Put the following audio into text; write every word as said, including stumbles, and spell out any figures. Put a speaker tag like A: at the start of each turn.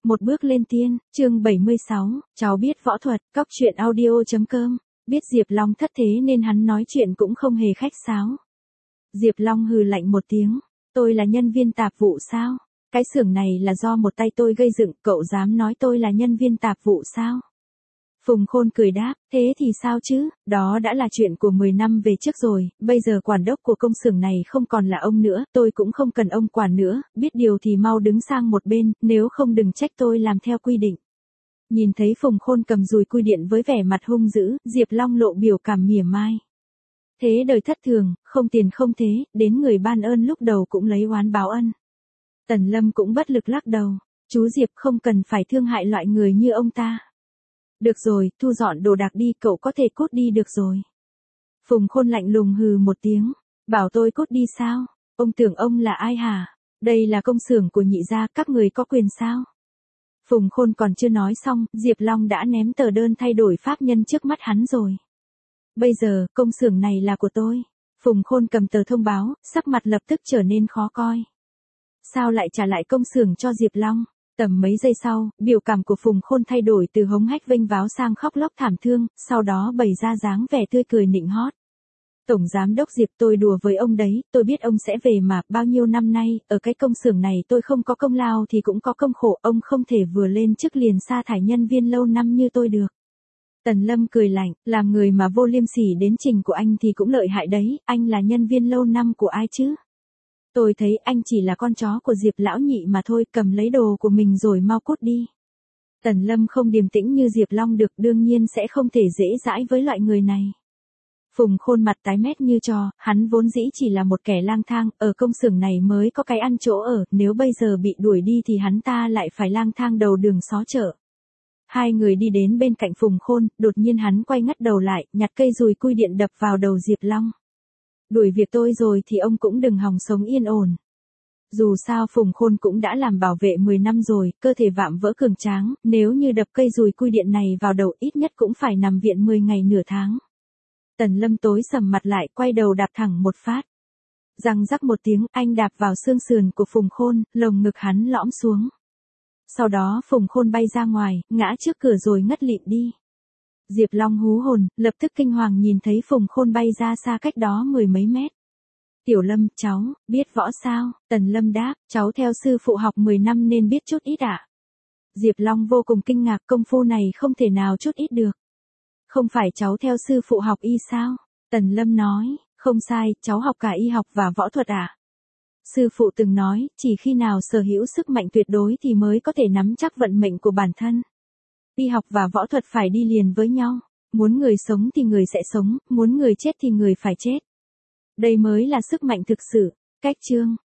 A: Một bước lên tiên, chương bảy mươi sáu, cháu biết võ thuật, cóc truyện audio.com, biết Diệp Long thất thế nên hắn nói chuyện cũng không hề khách sáo. Diệp Long hừ lạnh một tiếng, tôi là nhân viên tạp vụ sao? Cái xưởng này là do một tay tôi gây dựng, cậu dám nói tôi là nhân viên tạp vụ sao? Phùng Khôn cười đáp, thế thì sao chứ, đó đã là chuyện của mười năm về trước rồi, bây giờ quản đốc của công xưởng này không còn là ông nữa, tôi cũng không cần ông quản nữa, biết điều thì mau đứng sang một bên, nếu không đừng trách tôi làm theo quy định. Nhìn thấy Phùng Khôn cầm dùi cui điện với vẻ mặt hung dữ, Diệp Long lộ biểu cảm mỉa mai. Thế đời thất thường, không tiền không thế, đến người ban ơn lúc đầu cũng lấy oán báo ân. Tần Lâm cũng bất lực lắc đầu, chú Diệp không cần phải thương hại loại người như ông ta. Được rồi, thu dọn đồ đạc đi, cậu có thể cút đi được rồi. Phùng Khôn lạnh lùng hừ một tiếng, bảo tôi cút đi sao? Ông tưởng ông là ai hả? Đây là công xưởng của nhị gia, các người có quyền sao? Phùng Khôn còn chưa nói xong, Diệp Long đã ném tờ đơn thay đổi pháp nhân trước mắt hắn rồi. Bây giờ, công xưởng này là của tôi. Phùng Khôn cầm tờ thông báo, sắc mặt lập tức trở nên khó coi. Sao lại trả lại công xưởng cho Diệp Long? Tầm mấy giây sau, biểu cảm của Phùng Khôn thay đổi từ hống hách vênh váo sang khóc lóc thảm thương, sau đó bày ra dáng vẻ tươi cười nịnh hót. Tổng giám đốc Diệp, tôi đùa với ông đấy, tôi biết ông sẽ về mà, bao nhiêu năm nay, ở cái công xưởng này tôi không có công lao thì cũng có công khổ, ông không thể vừa lên chức liền sa thải nhân viên lâu năm như tôi được. Tần Lâm cười lạnh, làm người mà vô liêm sỉ đến trình của anh thì cũng lợi hại đấy, anh là nhân viên lâu năm của ai chứ? Tôi thấy anh chỉ là con chó của Diệp lão nhị mà thôi, cầm lấy đồ của mình rồi mau cút đi. Tần Lâm không điềm tĩnh như Diệp Long được, đương nhiên sẽ không thể dễ dãi với loại người này. Phùng Khôn mặt tái mét như trò, hắn vốn dĩ chỉ là một kẻ lang thang, ở công xưởng này mới có cái ăn chỗ ở, nếu bây giờ bị đuổi đi thì hắn ta lại phải lang thang đầu đường xó chợ. Hai người đi đến bên cạnh Phùng Khôn, đột nhiên hắn quay ngắt đầu lại, nhặt cây dùi cui điện đập vào đầu Diệp Long. Đuổi việc tôi rồi thì ông cũng đừng hòng sống yên ổn. Dù sao Phùng Khôn cũng đã làm bảo vệ mười năm rồi, cơ thể vạm vỡ cường tráng, nếu như đập cây dùi cui điện này vào đầu ít nhất cũng phải nằm viện mười ngày nửa tháng. Tần Lâm tối sầm mặt lại, quay đầu đạp thẳng một phát. Răng rắc một tiếng, anh đạp vào xương sườn của Phùng Khôn, lồng ngực hắn lõm xuống. Sau đó Phùng Khôn bay ra ngoài, ngã trước cửa rồi ngất lịm đi. Diệp Long hú hồn, lập tức kinh hoàng nhìn thấy Phùng Khôn bay ra xa cách đó mười mấy mét. Tiểu Lâm, cháu, biết võ sao? Tần Lâm đáp, cháu theo sư phụ học mười năm nên biết chút ít ạ. Diệp Long vô cùng kinh ngạc, công phu này không thể nào chút ít được. Không phải cháu theo sư phụ học y sao? Tần Lâm nói, không sai, cháu học cả y học và võ thuật ạ. Sư phụ từng nói, chỉ khi nào sở hữu sức mạnh tuyệt đối thì mới có thể nắm chắc vận mệnh của bản thân. Y học và võ thuật phải đi liền với nhau, muốn người sống thì người sẽ sống, muốn người chết thì người phải chết. Đây mới là sức mạnh thực sự. Cách chương